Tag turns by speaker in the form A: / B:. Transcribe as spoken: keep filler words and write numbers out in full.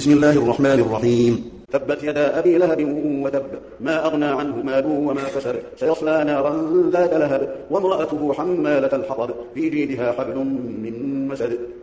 A: بسم الله الرحمن الرحيم.
B: تبت يدا أبي لهب وتب، ما أغنى عنه ماله وما كسب، سيصلى نارا ذات لهب، وامرأته حمالة الحطب، في جيدها حبل من مسد.